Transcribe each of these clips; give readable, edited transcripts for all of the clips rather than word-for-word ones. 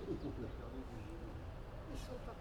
Ils sont partis.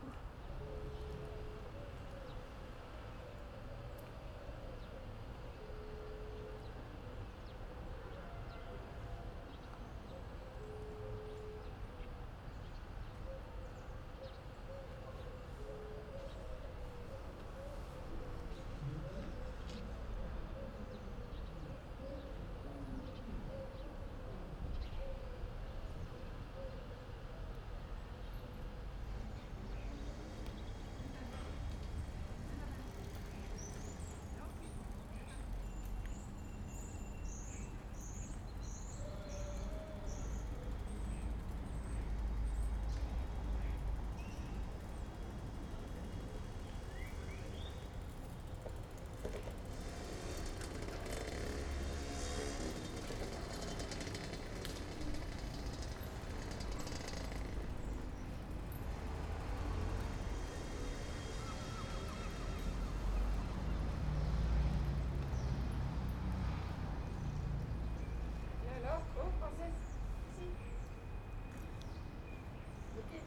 Et alors, oh, princesse, ici. Ok.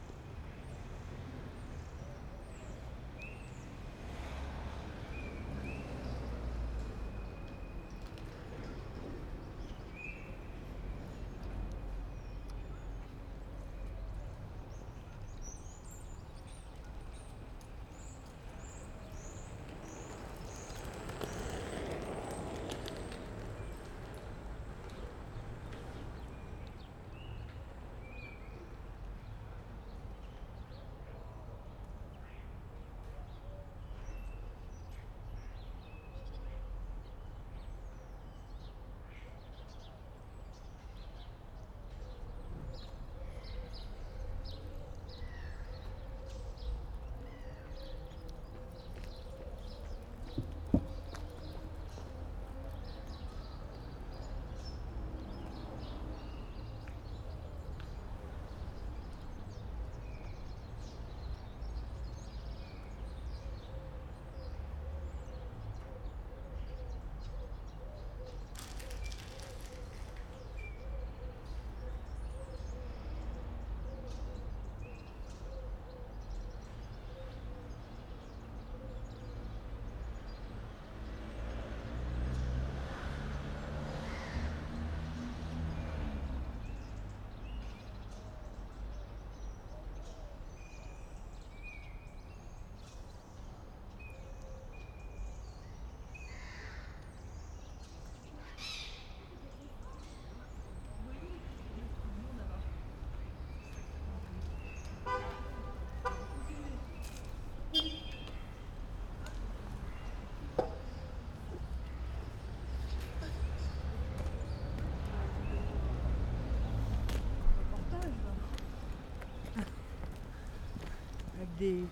Avec des.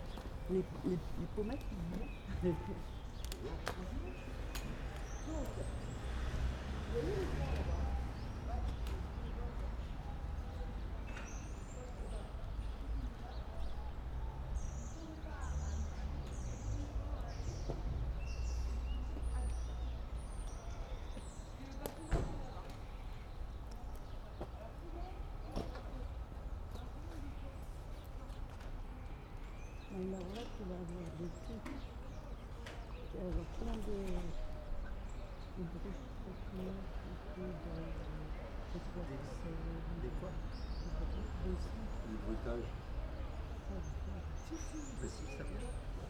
Les pommettes. Alors là, tu vas avoir des trucs. Tu vas avoir plein de bruits Des quoi? Des bruitages. Mais si, ça vient.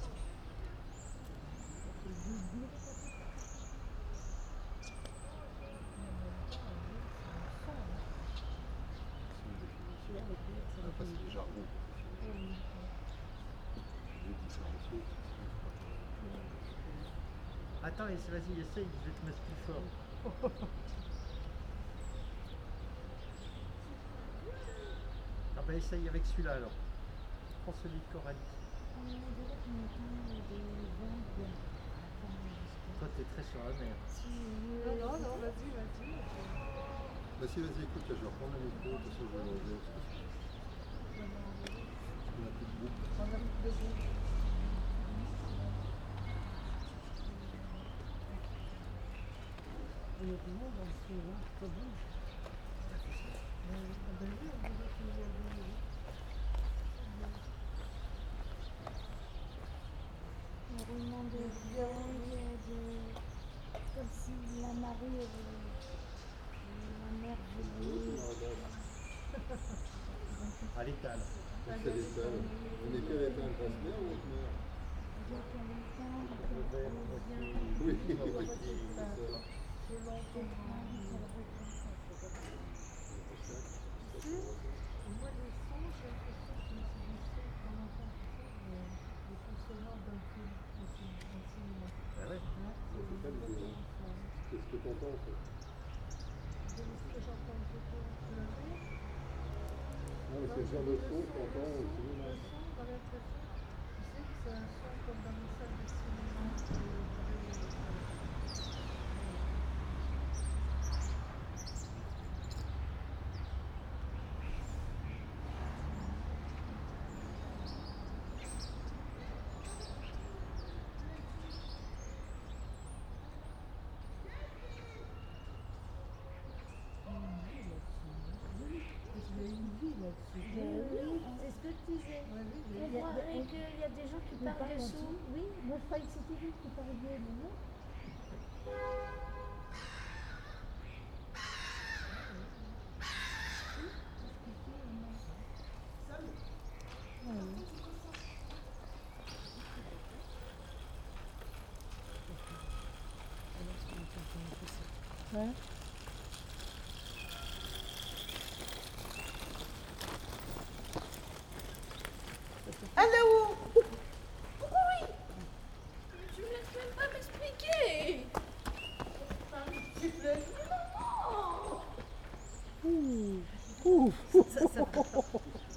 C'est une définition. Enfin, c'est le jargon. J'ai différencié. Attends, vas-y, essaye, je vais te mettre plus fort. Ah bah essaye avec celui-là alors. Prends celui de Coralie. Toi t'es très sur la mer. Non, non, vas-y, vas-y. Vas-y, écoute, je vais reprendre le micro, de toute façon je vais l'enlever. On n'a plus de groupe. On a plus de goût. honnêtement, dans ce là, c'est bon. Le roulement de vagues, comme si la marée, la mer gelée. À l'étal. C'est l'étal. On est quel étal, basse mer ou haute mer? Oui, c'est ça. Ah ouais. C'est ça l'idée, hein. Qu'est-ce que t'entends en fait? Non, mais c'est le genre de son que t'entends au cinéma. C'est ce que je disais. On croirait qu'il y a des gens qui parlent dessous. Oui, moi je croyais que c'était lui qui parlait, mais non. Ouais. Allô? Oui. Tu me laisses même pas m'expliquer. Tu me dis maman. Ouh. Ouh.